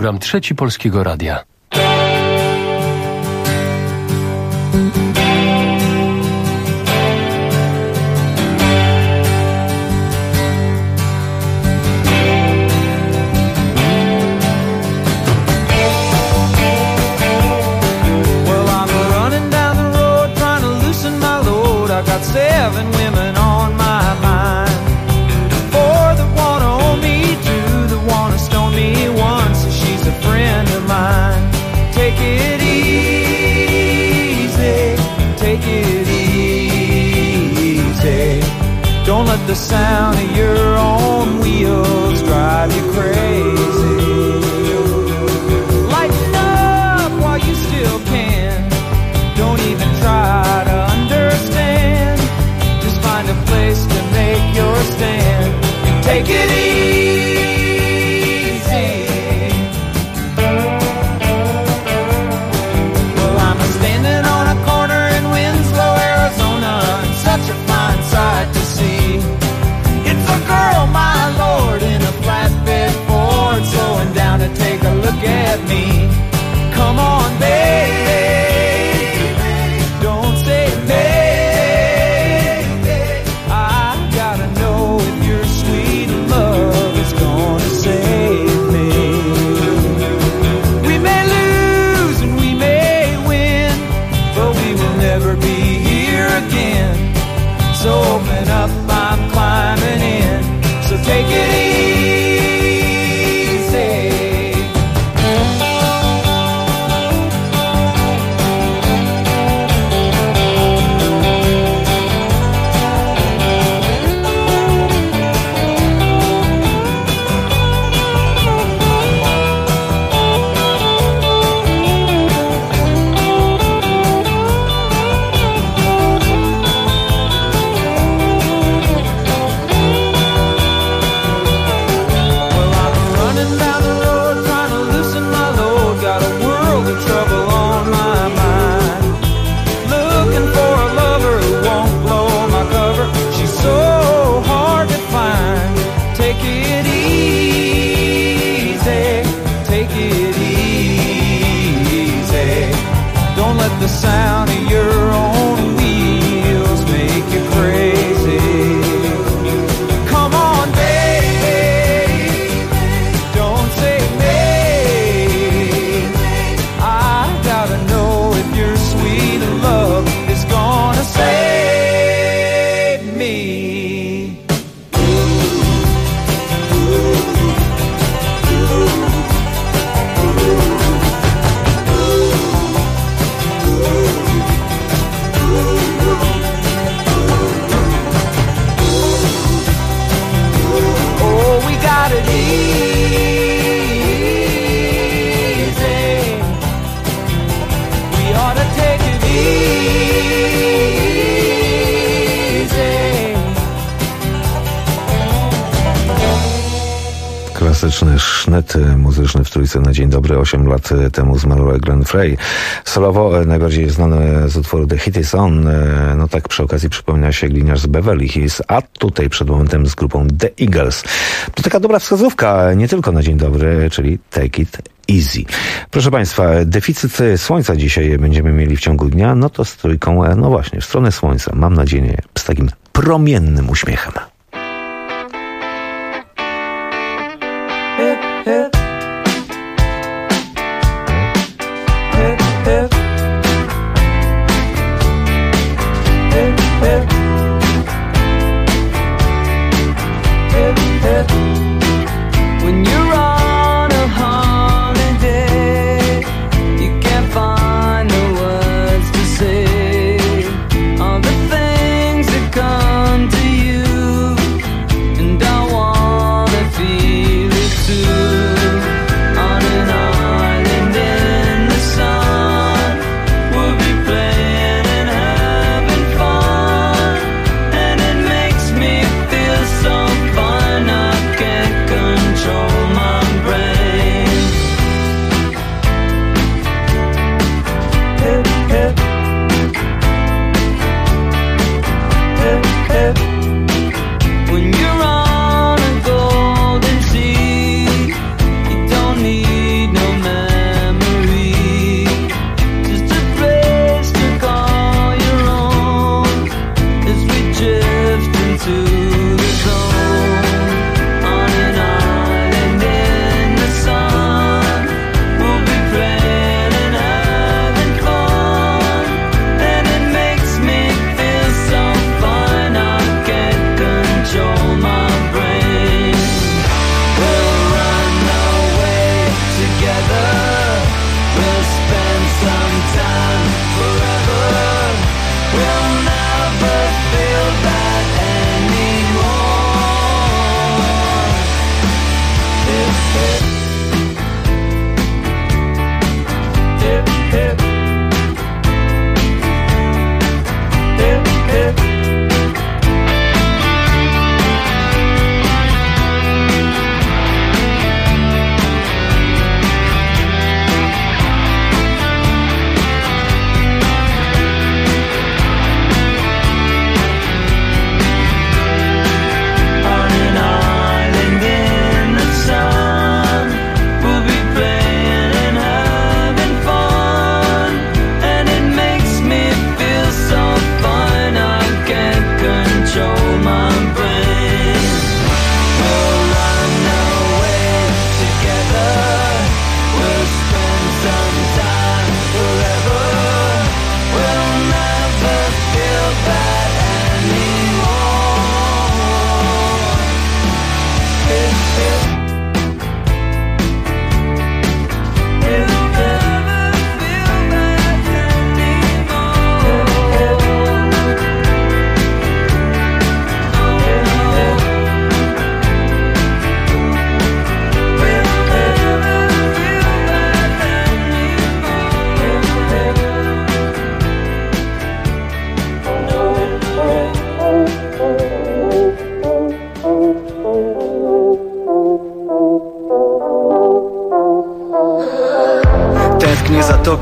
program Trzeci Polskiego Radia. Seven women on my mind. Four that wanna own me, two that wanna stone me, one so she's a friend of mine. Take it easy, take it easy. Don't let the sound of your own wheels drive you crazy. Lighten up while you still can. Don't even try to understand. Find a place to make your stand. Take it easy. Well, I'm standing on a corner in Winslow, Arizona, and such a fine sight to see. It's a girl, my lord, in a flatbed Ford, slowing down to take a look at me. Come on, baby, don't say baby. So open up, I'm climbing in. So take it easy. The sound of your own wheels make you crazy. Come on, baby, don't say maybe. I gotta know if your sweet love is gonna save me. Klasyczny sznyt muzyczny w Trójce na dzień dobry. 8 lat temu zmarł Glenn Frey. Solowo najbardziej znany z utworu The Hit Is On. No tak przy okazji przypomina się gliniarz z Beverly Hills, a tutaj przed momentem z grupą The Eagles. To taka dobra wskazówka, nie tylko na dzień dobry, czyli Take It Easy. Proszę Państwa, deficyt słońca dzisiaj będziemy mieli w ciągu dnia, no to z Trójką, no właśnie, w stronę słońca. Mam nadzieję, z takim promiennym uśmiechem. Hip, hip. Hip, hip. Hip, hip. Hip, hip. When you're on a holiday, you can't find the words to say all the things that come to you.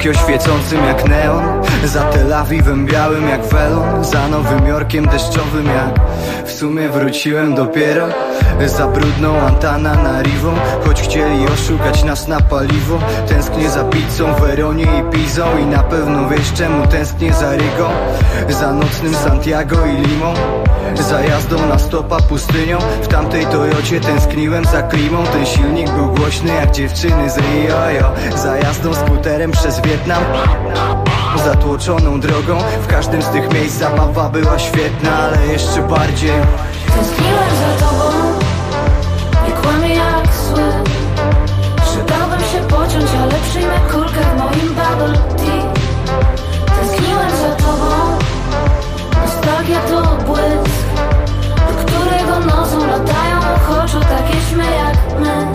Tokio świecącym jak neon, za Tel Awiwem białym jak welon, za Nowym Jorkiem deszczowym jak w sumie wróciłem dopiero. Za brudną Antananarivą, choć chcieli oszukać nas na paliwo. Tęsknię za pizzą, Weronie i Pizą i na pewno wiesz czemu tęsknię za Rygą. Za nocnym Santiago i Limą, za jazdą na stopa pustynią. W tamtej Toyocie tęskniłem za klimą. Ten silnik był głośny jak dziewczyny z Rio, yo. Za jazdą skuterem przez Wietnam, zatłoczoną drogą. W każdym z tych miejsc zabawa była świetna, ale jeszcze bardziej tęskniłem za tobą, nie kłamię jak zły. Przydałbym się pociąć, ale przyjmę kulkę w moim bubble tea. Tęskniłem za tobą, nostalgia to błysk, do którego nocą latają ochoczo takie ćmy jak my.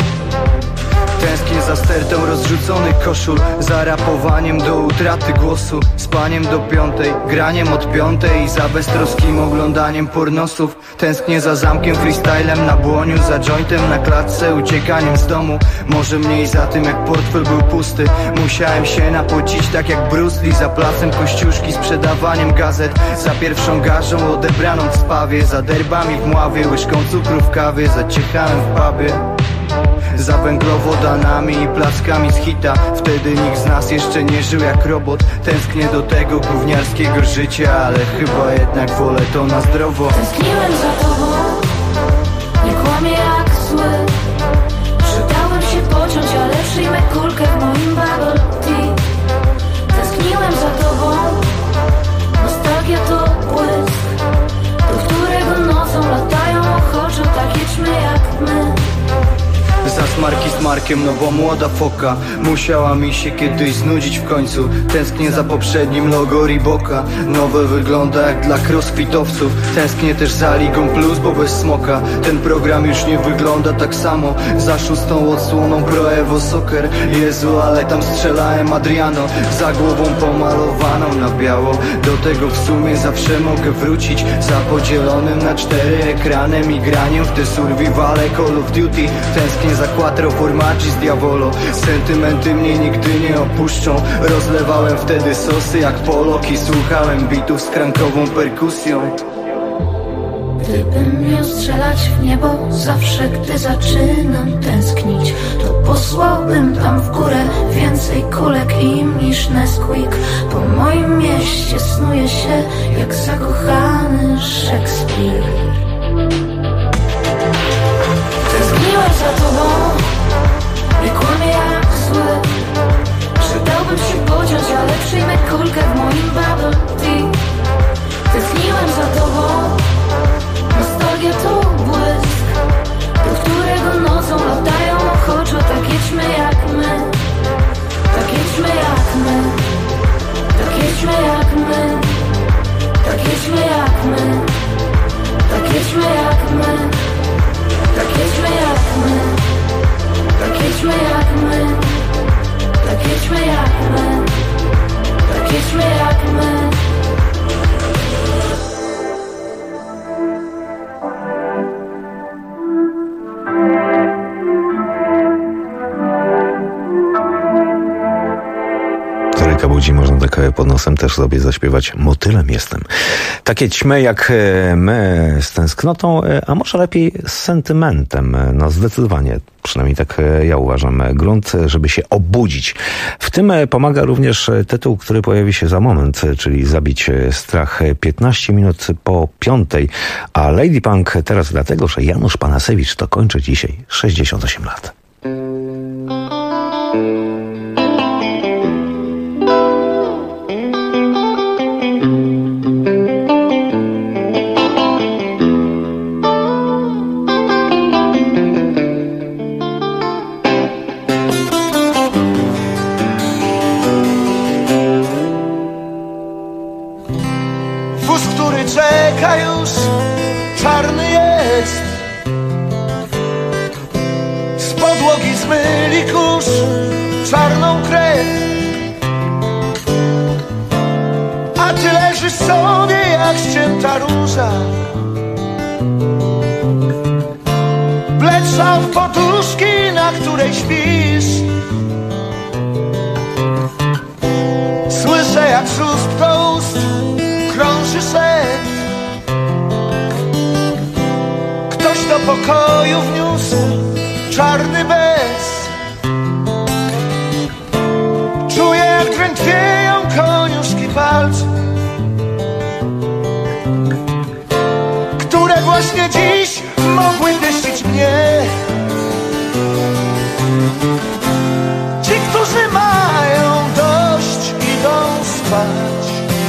Tęsknię za stertą rozrzuconych koszul, za rapowaniem do utraty głosu, spaniem do 5, graniem od 5 i za beztroskim oglądaniem pornosów. Tęsknię za zamkiem, freestylem na błoniu, za jointem na klatce, uciekaniem z domu. Może mniej za tym jak portfel był pusty. Musiałem się napocić tak jak Bruce Lee, za placem Kościuszki, sprzedawaniem gazet, za pierwszą garzą odebraną w spawie, za derbami w Mławie, łyżką cukru w kawie, za ciechaniem w pubie, za węglowodanami i plackami z hita. Wtedy nikt z nas jeszcze nie żył jak robot. Tęsknię do tego gówniarskiego życia, ale chyba jednak wolę to na zdrowo. Tęskniłem za tobą, nie kłamię jak zły. Przydałbym się pociąć, ale przyjmę kulkę w moim bubble tea. Tęskniłem za tobą, nostalgia to błysk, do którego nocą latają ochoczo takie ćmy jak my. Za smarki z Markiem, no bo młoda foka musiała mi się kiedyś znudzić w końcu. Tęsknię za poprzednim logo Reeboka, nowe wygląda jak dla crossfitowców. Tęsknię też za Ligą Plus, bo bez smoka ten program już nie wygląda tak samo. Za 6. odsłoną Pro Evo Soccer, Jezu, ale tam strzelałem Adriano, za głową pomalowaną na biało. Do tego w sumie zawsze mogę wrócić, za podzielonym na 4 ekranem i graniem w te survivale Call of Duty. Tęsknię za quattro formaggi z Diavolo, sentymenty mnie nigdy nie opuszczą. Rozlewałem wtedy sosy jak Polok i słuchałem bitów z krankową perkusją. Gdybym miał strzelać w niebo zawsze, gdy zaczynam tęsknić, to posłałbym tam w górę więcej kulek im niż Nesquik. Po moim mieście snuje się jak zakochany Szekspir. Tęskniłem za tobą, nie kłamię jak zły. Przydałbym się pociąć, ale przyjmę kulkę w moim bubble tea. Tęskniłem za tobą, nostalgia to błysk, do którego nocą latają ochoczo takie ćmy jak my. Takie ćmy jak my, takie ćmy jak my, takie ćmy jak my, takie ćmy jak my, takie ćmy jak my, takie ćmy jak my, takie ćmy jak my, takie ćmy jak my. Budzi, można tak pod nosem też sobie zaśpiewać Motylem jestem. Takie ćmy jak my z tęsknotą, a może lepiej z sentymentem. No zdecydowanie, przynajmniej tak ja uważam, grunt, żeby się obudzić. W tym pomaga również tytuł, który pojawi się za moment, czyli Zabić strach 15 minut po 5. A Lady Punk teraz dlatego, że Janusz Panasewicz to kończy dzisiaj 68 lat. Blecza w poduszki, na której śpisz. jak z ust do ust krąży szep. Ktoś do pokoju wniósł czarny bez. Czuję, jak drętwieją koniuszki palców, które właśnie dziś mogły pieścić mnie. Ci, którzy mają dość, idą spać.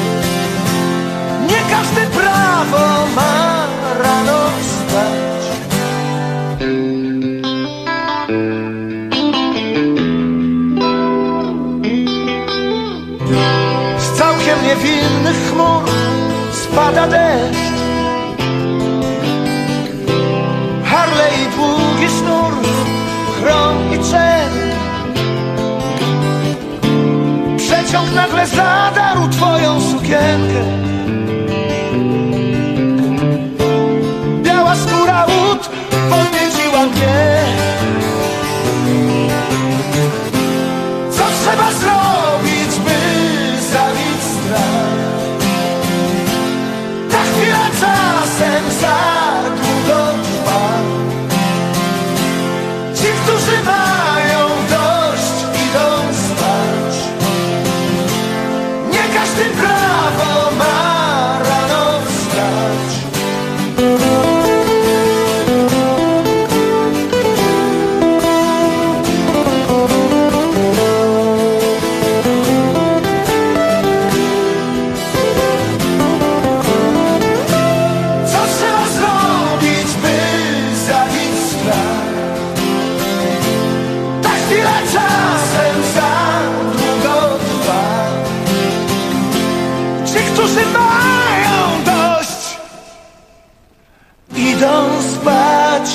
Nie każde prawo ma rano wstać. Z całkiem niewinnych chmur spada deszcz. Harley i długi sznur, chrom i czerń. Przeciąg nagle zadarł twoją sukienkę. Biała skóra łód podnieciła mnie. Co trzeba zrobić, by zabić strach? Ta chwila czasem za długo trwa. Ci, którzy mają dość, idą spać. Nie każdy prawo ma rano wstać. Co trzeba zrobić, by zabić strach? Ta chwila czasem za długo trwa. Ci, którzy mają dość, idą spać.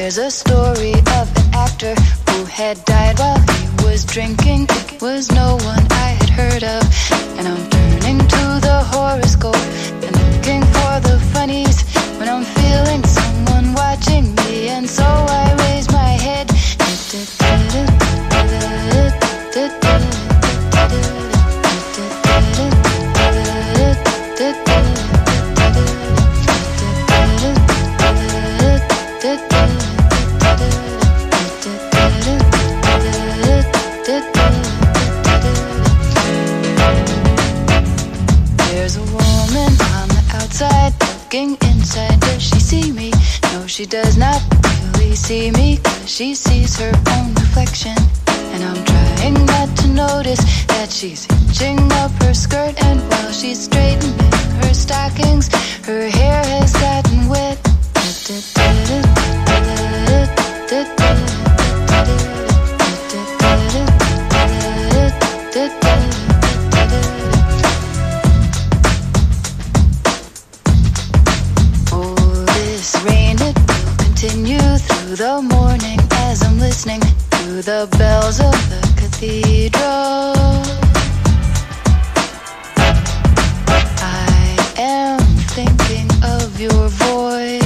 There's a story of an actor who had died while he was drinking. It was no one I had heard of. And I'm turning to the horoscope and looking for the funnies when I'm feeling someone watching me. And so I raise my head. There's a woman on the outside looking inside. Does she see me? No, she does not really see me, 'cause she sees her own reflection. And I'm trying not to notice that she's hitching up her skirt, and while she's straightening her stockings, her hair has gotten wet. Oh, this rain, it will continue through the morning as I'm listening to the bells of the cathedral. I am thinking of your voice.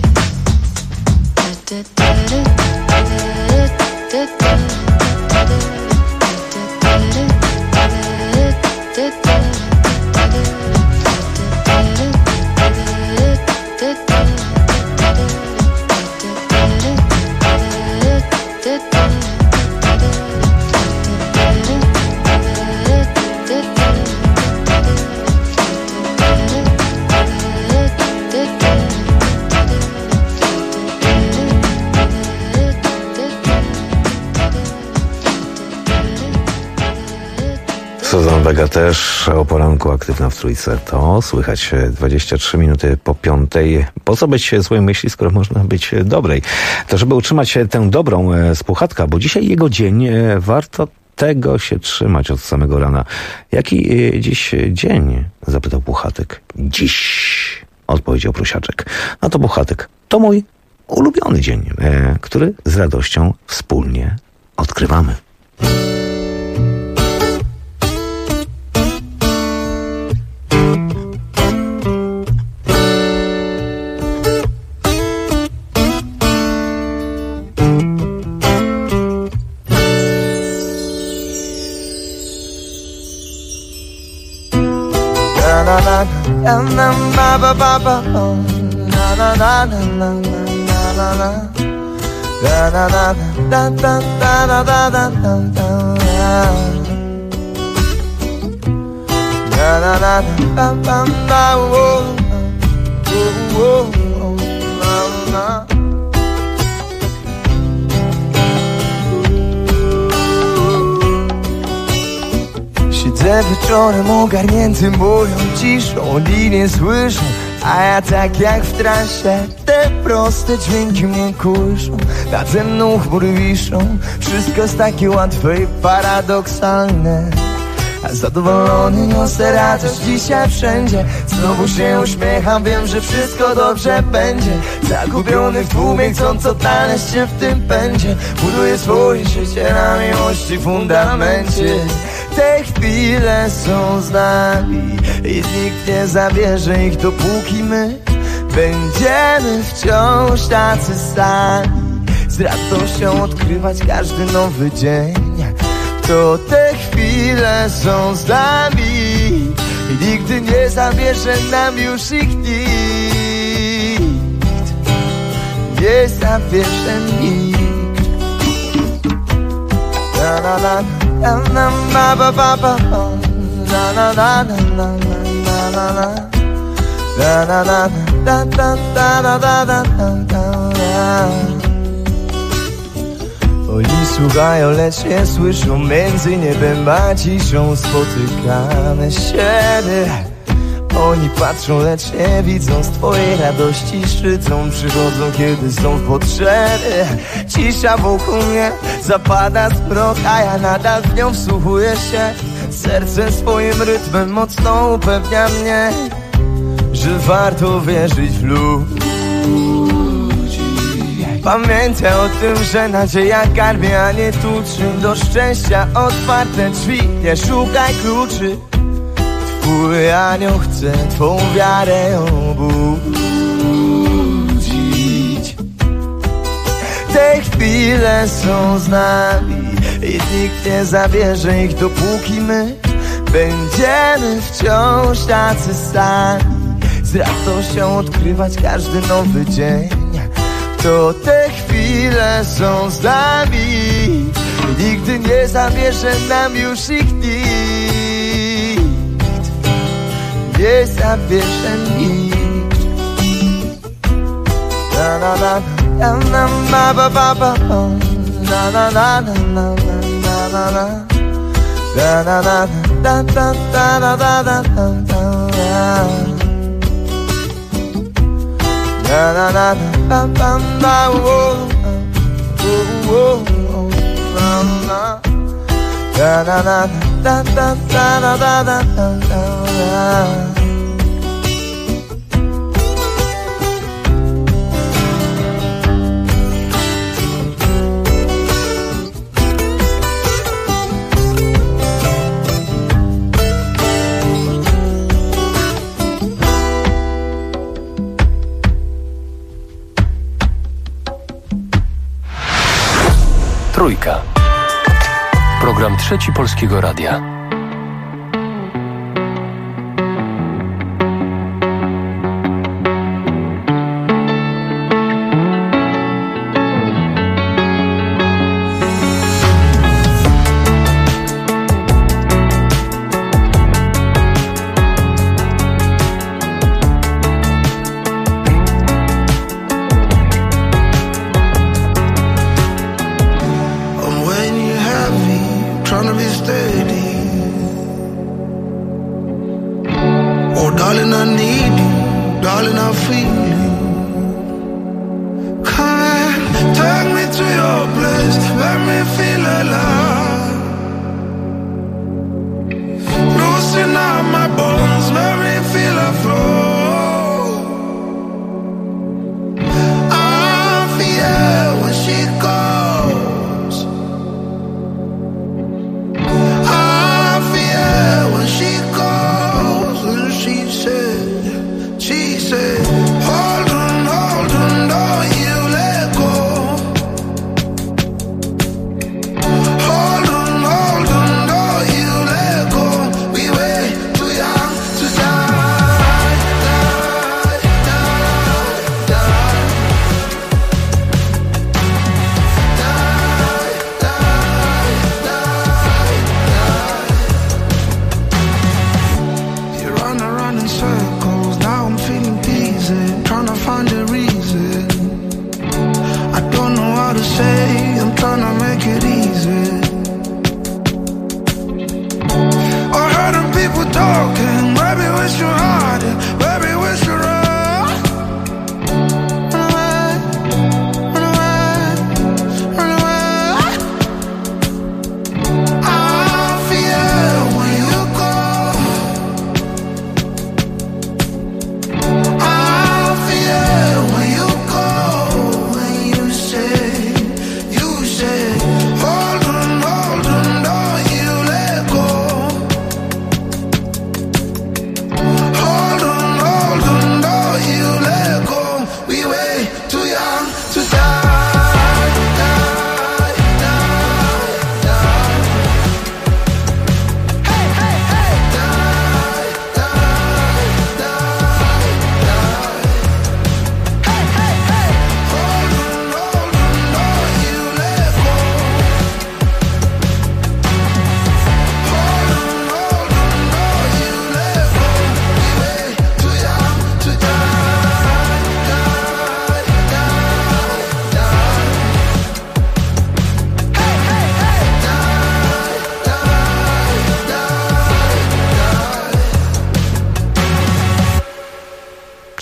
Suzanne Vega też o poranku aktywna w Trójce. To słychać 23 minuty po 5. Po co być złej myśli, skoro można być dobrej? To żeby utrzymać tę dobrą z Puchatka, bo dzisiaj jego dzień, warto tego się trzymać od samego rana. Jaki dziś dzień? Zapytał Puchatek. Dziś, odpowiedział Prusiaczek. No to Puchatek, to mój ulubiony dzień, który z radością wspólnie odkrywamy. Siedzę wieczorem ogarnięty moją ciszą, oni nie słyszą, a ja tak jak w transie. Te proste dźwięki mnie kuszą, nade mną chmury wiszą. Wszystko jest takie łatwe i paradoksalne, a zadowolony niosę radość dzisiaj wszędzie. Znowu się uśmiecham, wiem, że wszystko dobrze będzie. Zagubiony w tłumie, chcąc odnaleźć się w tym pędzie, buduję swoje życie na miłości fundamencie. Te chwile są z nami i nikt nie zabierze ich, dopóki my będziemy wciąż tacy sami. Z radością odkrywać każdy nowy dzień. To te chwile są z nami i nigdy nie zabierze nam już ich nikt. Nie zabierze nikt. Na na na na na na ba ba ba na na na na na na na na na na na da da da da da da. Oni słuchają, lecz nie słyszą, między niebem a ciszą spotykamy siebie. Oni patrzą, lecz nie widzą, z twojej radości szczycą, przychodzą, kiedy są w potrzebie. Cisza wokół mnie zapada zmrok, a ja nadal w nią wsłuchuję się. Serce swoim rytmem mocno upewnia mnie, że warto wierzyć w ludzi. Pamiętaj o tym, że nadzieja karmi, a nie tuczy. Do szczęścia otwarte drzwi, nie szukaj kluczy. Twój anioł chce twą wiarę obudzić. Te chwile są z nami i nikt nie zabierze ich, dopóki my będziemy wciąż tacy sami. Z radością odkrywać każdy nowy dzień. To te chwile są z nami i nigdy nie zabierze nam już ich nikt. Nie zabierze nikt. Na na na na na na ba ba ba na na na na na na na na. Da da da da da da da da da da. Da da da da da da oh oh oh da da da da da da da da da da. Trójka. Program Trzeci Polskiego Radia. Oh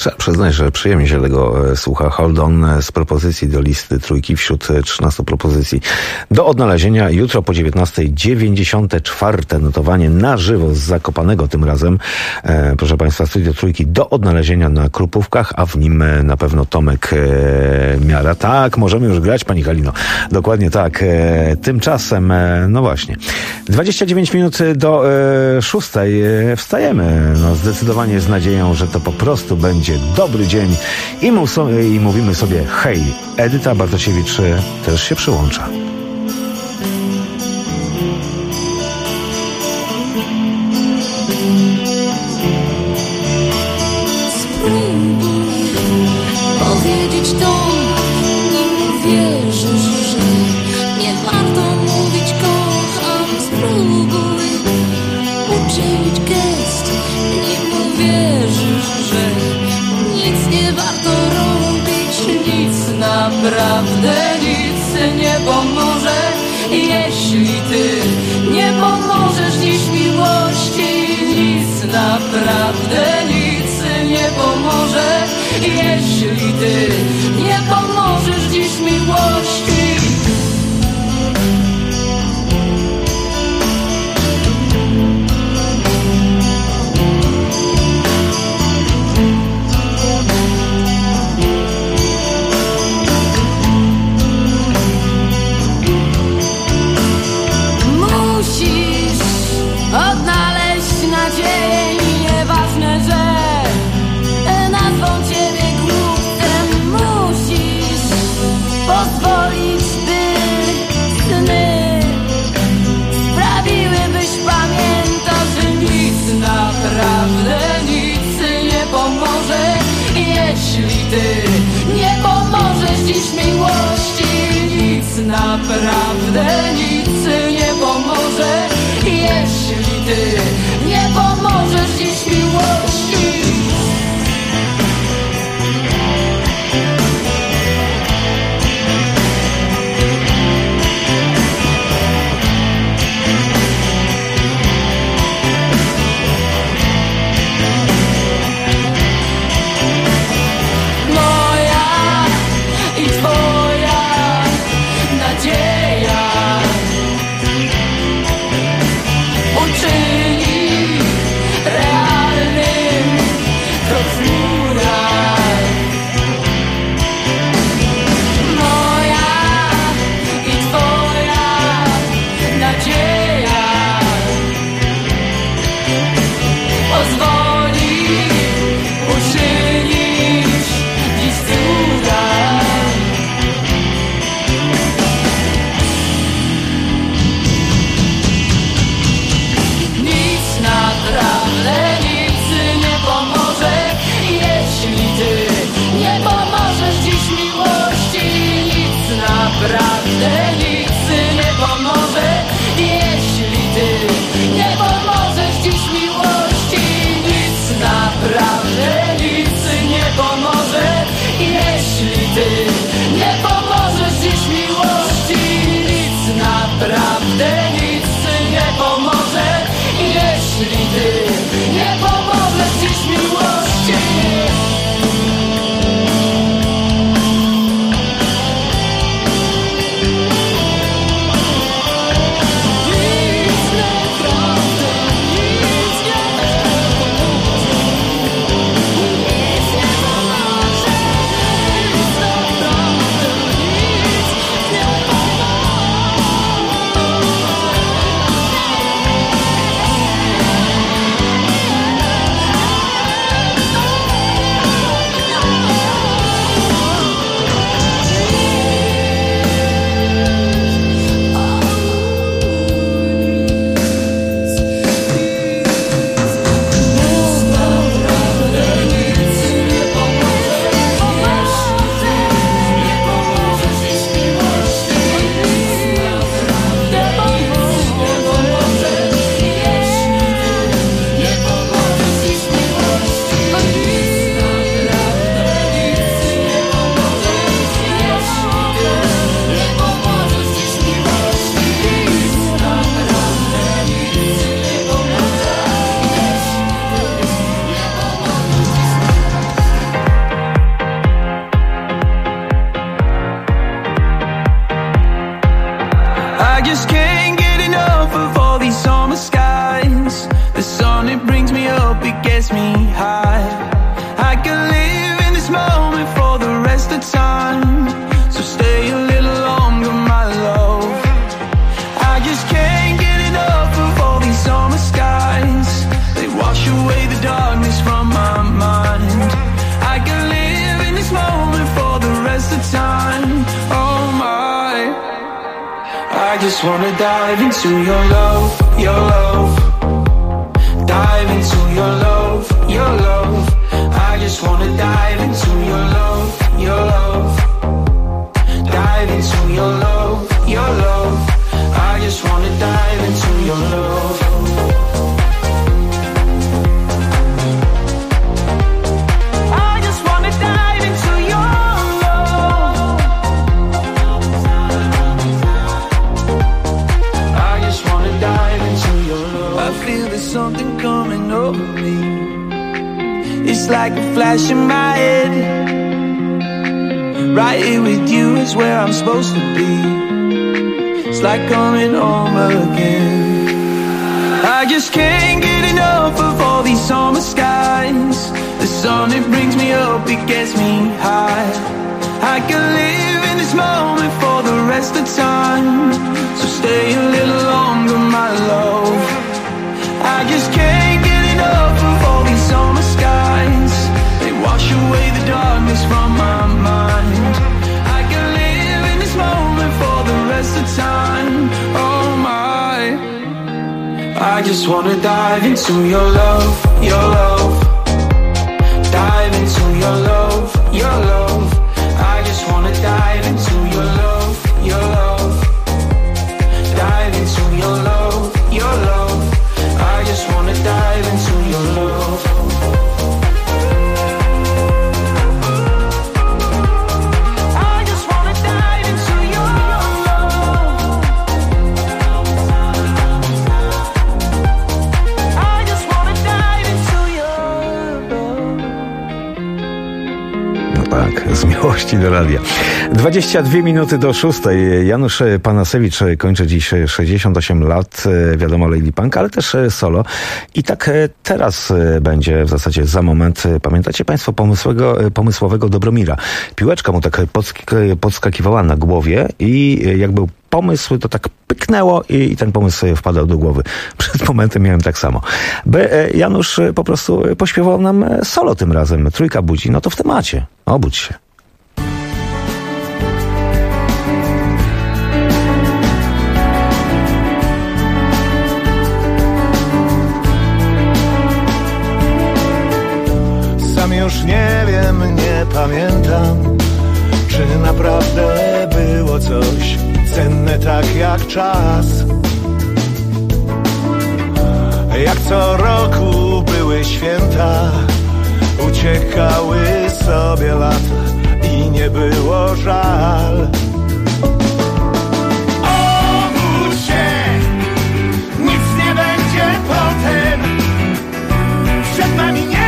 Trzeba przyznać, że przyjemnie się tego słucha. Hold On z propozycji do listy trójki wśród 13 propozycji do odnalezienia. Jutro po 19:00 94. notowanie na żywo z Zakopanego tym razem. Proszę Państwa, studio trójki do odnalezienia na Krupówkach, a w nim na pewno Tomek Miara. Tak, możemy już grać, Pani Halino. Dokładnie tak. Tymczasem, no właśnie, 29 minut do 6:00. Wstajemy. No zdecydowanie z nadzieją, że to po prostu będzie dobry dzień i mówimy sobie hej. Edyta Bartosiewicz też się przyłącza. Powiedzieć to, nim wierzysz, że nie warto mówić kocham. Spróbuj uczynić gest, nim wierzysz, że nic nie warto robić. Nic, naprawdę nic nie pomoże, jeśli ty nie pomożesz dziś miłości. Nic, naprawdę nic nie pomoże, jeśli ty nie pomożesz dziś miłości. Musisz odnaleźć nadzieję i nieważne, że nazwą ciebie głupcem. Musisz pozwolić, by sny sprawiły, byś pamiętał, że nic, naprawdę nic nie pomoże, jeśli ty nie pomożesz dziś miłości. Nic, naprawdę nic nie pomoże, jeśli ty nie pomożesz dziś miłości. Moja i twoja nadzieja uczyni realnym time. So stay a little longer, my love. I just can't get enough of all these summer skies. They wash away the darkness from my mind. I can live in this moment for the rest of time. Oh my, I just wanna dive into your love, your love. Dive into your love, your love. I just wanna dive into your love, your love. Dive into your love, your love. I just wanna dive into your love. I just wanna dive into your love. I just wanna dive into your love. I feel there's something coming over me. It's like a flash in my head. Right here with you is where I'm supposed to be. It's like coming home again. I just can't get enough of all these summer skies. The sun, it brings me up, it gets me high. I can live in this moment for the rest of time. So stay a little longer, my love. I just can't get enough of all these summer skies. They wash away the darkness from my mind. I can live in this moment for the rest of time. Oh my, I just wanna dive into your love, your love. Dive into your love, your love. I just wanna dive into your love, your love. Dive into your love, your love. I just wanna dive into your love. I just wanna dive into your love. I just wanna dive into your love. No tak, z miłości do radia. 22 minuty do 6. Janusz Panasewicz kończy dziś 68 lat. Wiadomo, Lady Punk, ale też solo. I tak teraz będzie w zasadzie za moment. Pamiętacie państwo pomysłowego Dobromira? Piłeczka mu tak podskakiwała na głowie i jak był pomysł, to tak pyknęło i ten pomysł wpadał do głowy. Przed momentem miałem tak samo. By Janusz po prostu pośpiewał nam solo tym razem. Trójka budzi, no to w temacie. Obudź się. Już nie wiem, nie pamiętam, czy naprawdę było coś cenne tak jak czas. Jak co roku były święta, uciekały sobie lata i nie było żal. Obudź się, nic nie będzie potem, przed nami nie.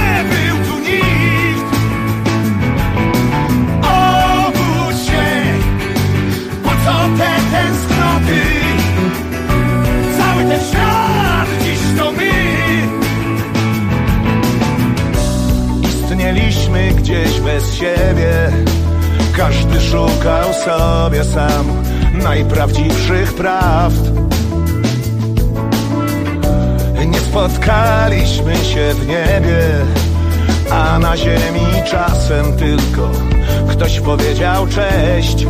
Te tęsknoty, cały ten świat dziś to my. Istnieliśmy gdzieś bez siebie, każdy szukał sobie sam najprawdziwszych prawd. Nie spotkaliśmy się w niebie, a na ziemi czasem tylko ktoś powiedział cześć.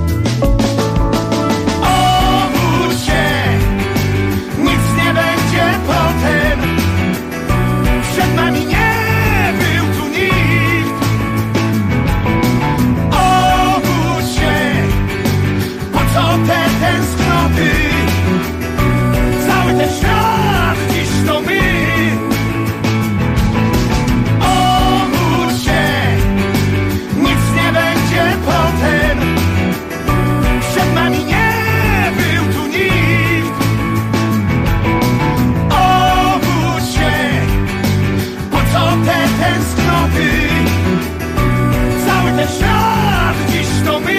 Potem przed nami nie był tu nikt. Obudź się, po co te tęsknoty? Cały ten świat dziś to my. Obudź się, nic nie będzie potem. Przed nami nie był tu nikt. Te tęsknoty, cały ten świat dziś to my.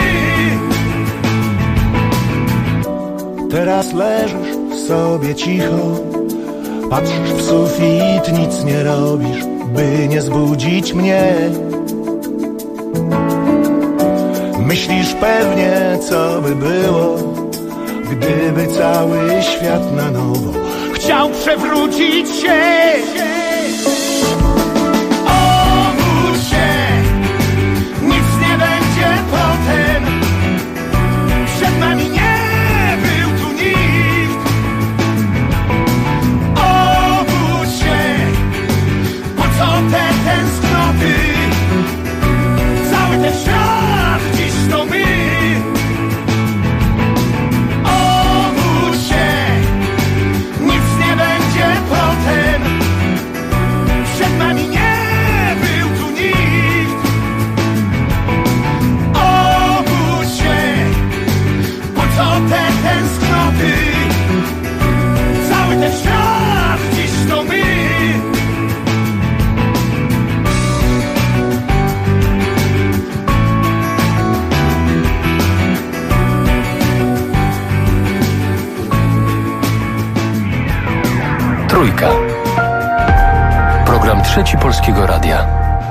Teraz leżysz sobie cicho, patrzysz w sufit, nic nie robisz, by nie zbudzić mnie. Myślisz pewnie, co by było, gdyby cały świat na nowo chciał przewrócić się. Obudź się, nic nie będzie potem. Przed nami nie był tu nikt. Obudź się, po co te tęsknoty? Cały ten świat dziś to my. Obudź się, nic nie będzie potem. Przed nami nie był tu nikt. Obudź się, po co te tęsknoty? Cały ten świat dziś to my. Trójka. Program Trzeci Polskiego Radia.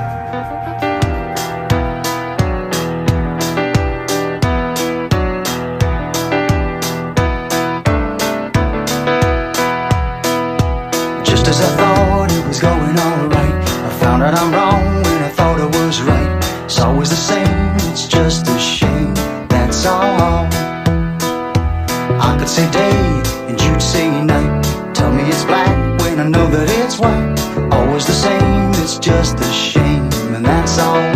Just as I thought it was going all right, I found out I'm wrong when I thought I was right. It's always the same, it's just a shame, that's all. I could say day and you'd say night. Tell me it's black when I know that it's white. Always the same, it's just a shame, and that's all.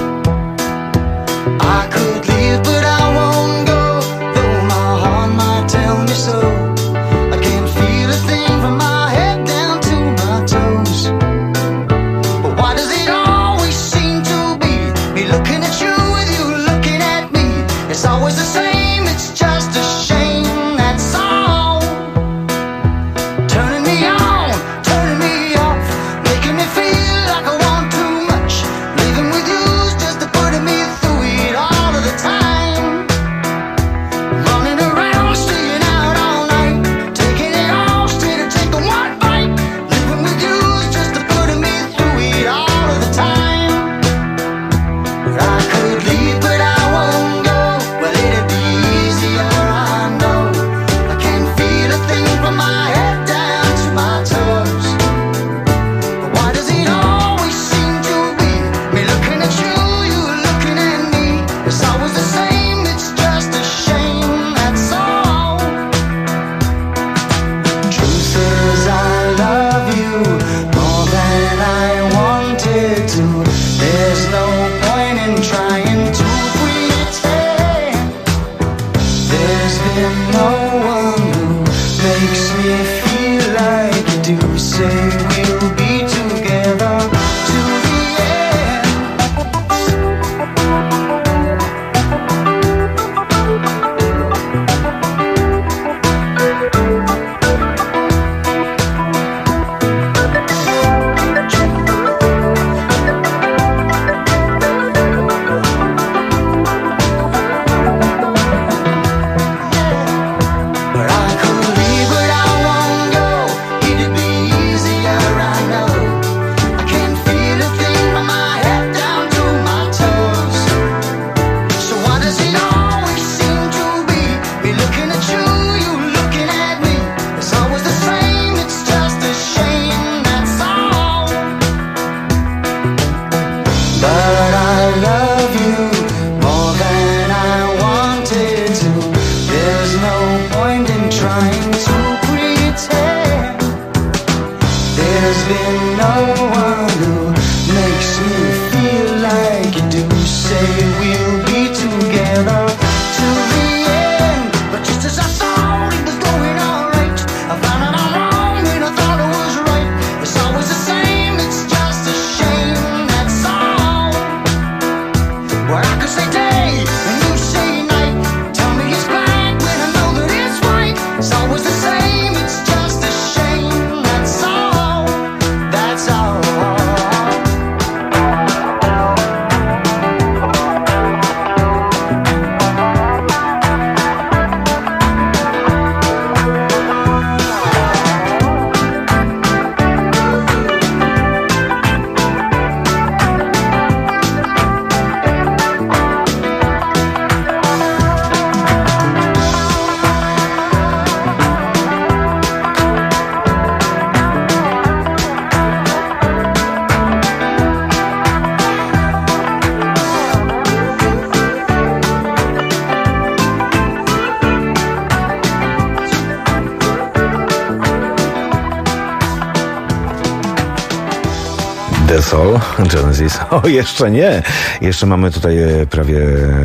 I could leave but I won't go, though my heart might tell me so. I can't feel a thing from my head down to my toes. But why does it always seem to be me looking at you with you looking at me? It's always the same, it's just a shame, that's all. Turning me on, turning me off, making me feel like I want too much. Leaving with you's just putting me through it all of the time. Running around, staying out all night, taking it all straight and taking one bite. Living with you's just putting me through it all of the time. But I could leave, but I won't go. Well, it'd be easier, I know. I can't feel a thing from my head down to my toes. But why does it always seem to be me looking at you, you looking at me? It's always the same, it's just a shame, that's all. Truth is I love you more than I wanted to. There's no point in trying to pretend. There's been no one who makes me feel like you do. Say we'll be together to the end. But I could leave, but I won't go. It'd be easier, Soul, Genesis. O, jeszcze nie. Jeszcze mamy tutaj prawie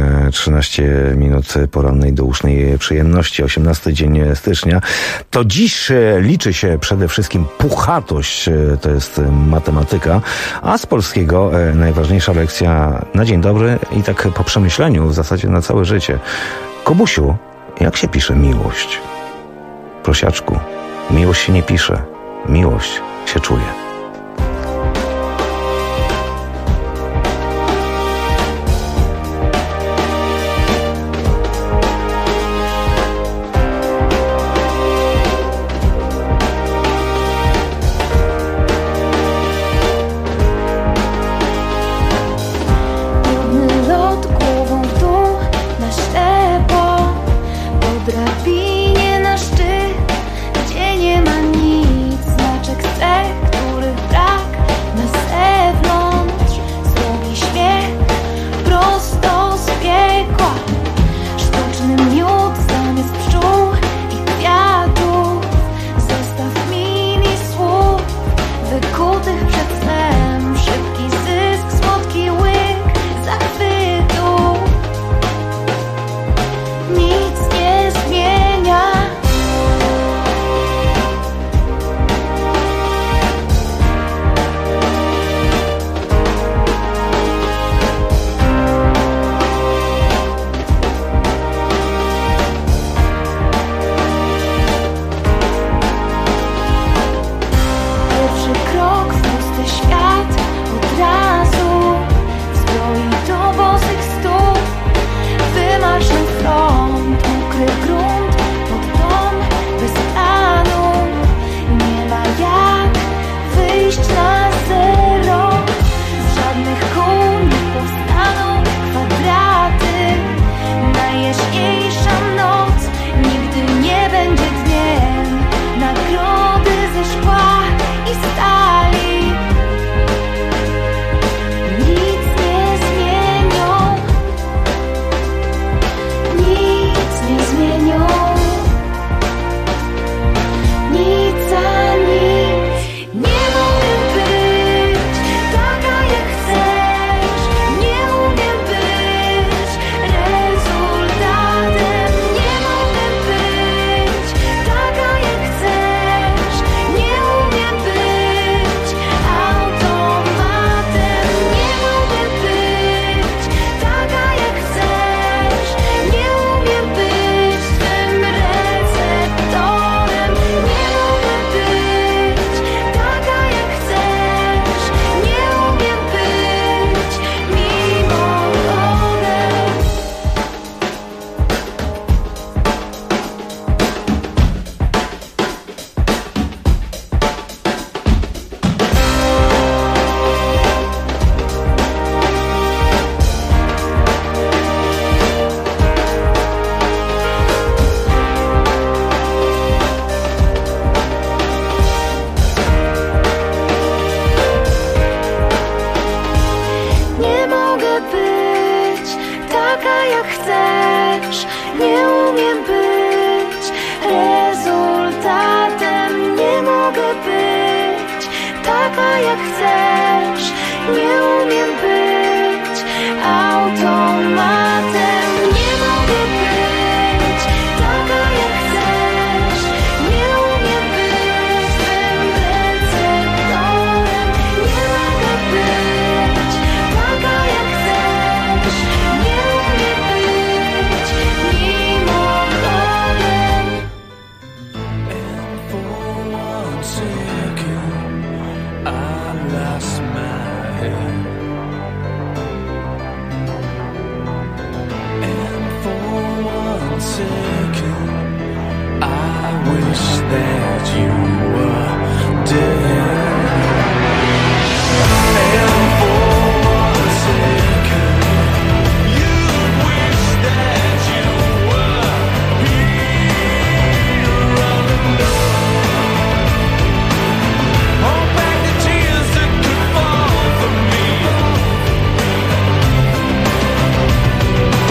13 minut porannej dousznej przyjemności. 18 dzień stycznia. To dziś liczy się przede wszystkim puchatość, to jest matematyka, a z polskiego najważniejsza lekcja na dzień dobry i tak po przemyśleniu w zasadzie na całe życie. Kubusiu, jak się pisze miłość? Prosiaczku, miłość się nie pisze, miłość się czuje.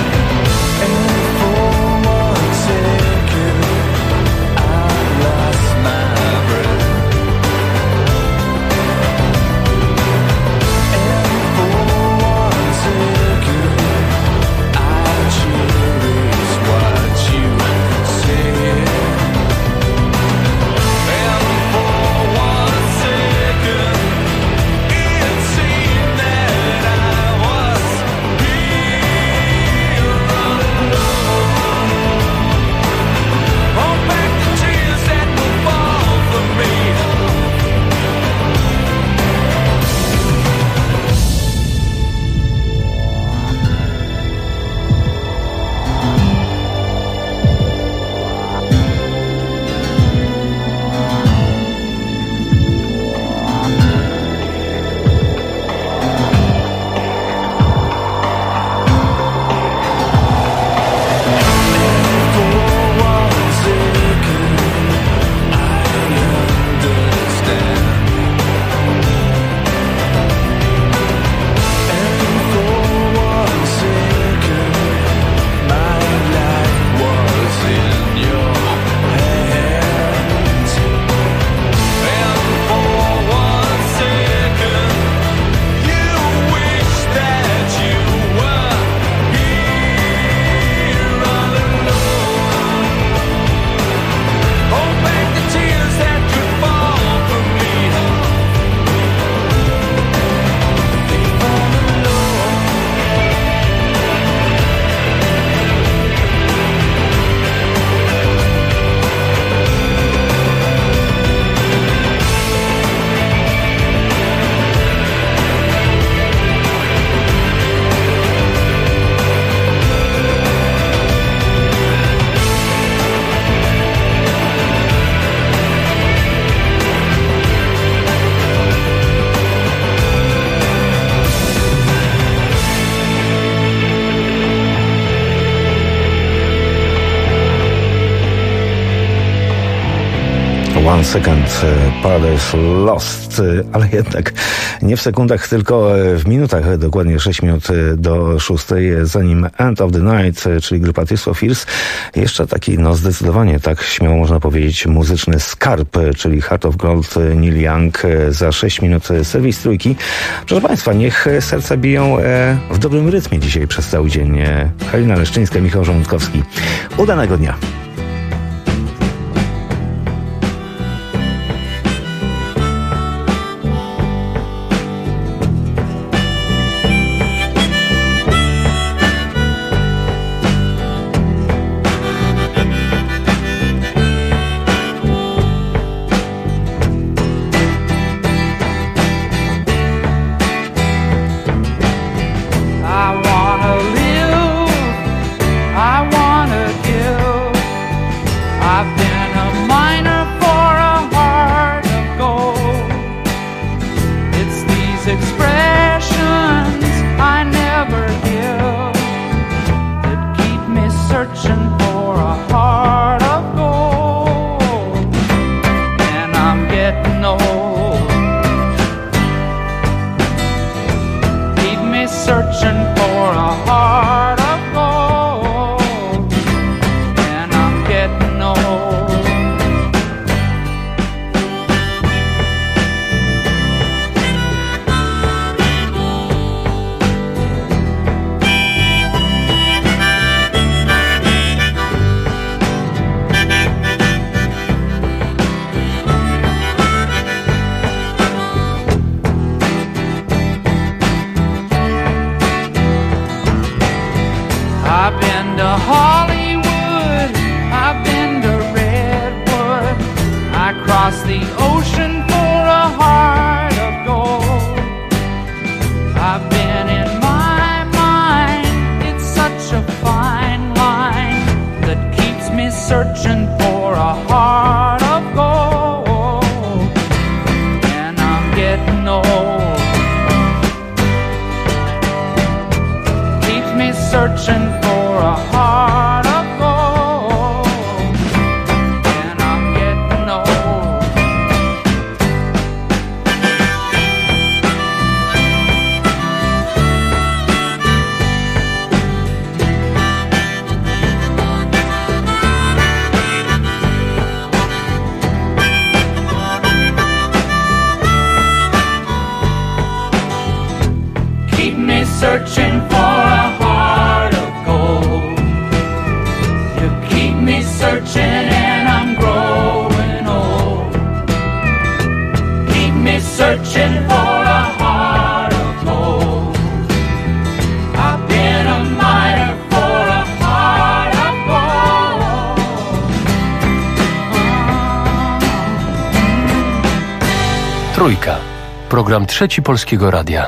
lost One Second, Paradise Lost, ale jednak nie w sekundach, tylko w minutach, dokładnie 6 minut do 6, zanim End of the Night, czyli grupa Tears for Fears, jeszcze taki, no zdecydowanie, tak śmiało można powiedzieć, muzyczny skarb, czyli Heart of Gold, Neil Young, za 6 minut serwis Trójki. Proszę Państwa, niech serca biją w dobrym rytmie dzisiaj przez cały dzień. Halina Leszczyńska, Michał Żołądkowski. Udanego dnia. Trójka. Program Trzeci Polskiego Radia.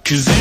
'Cause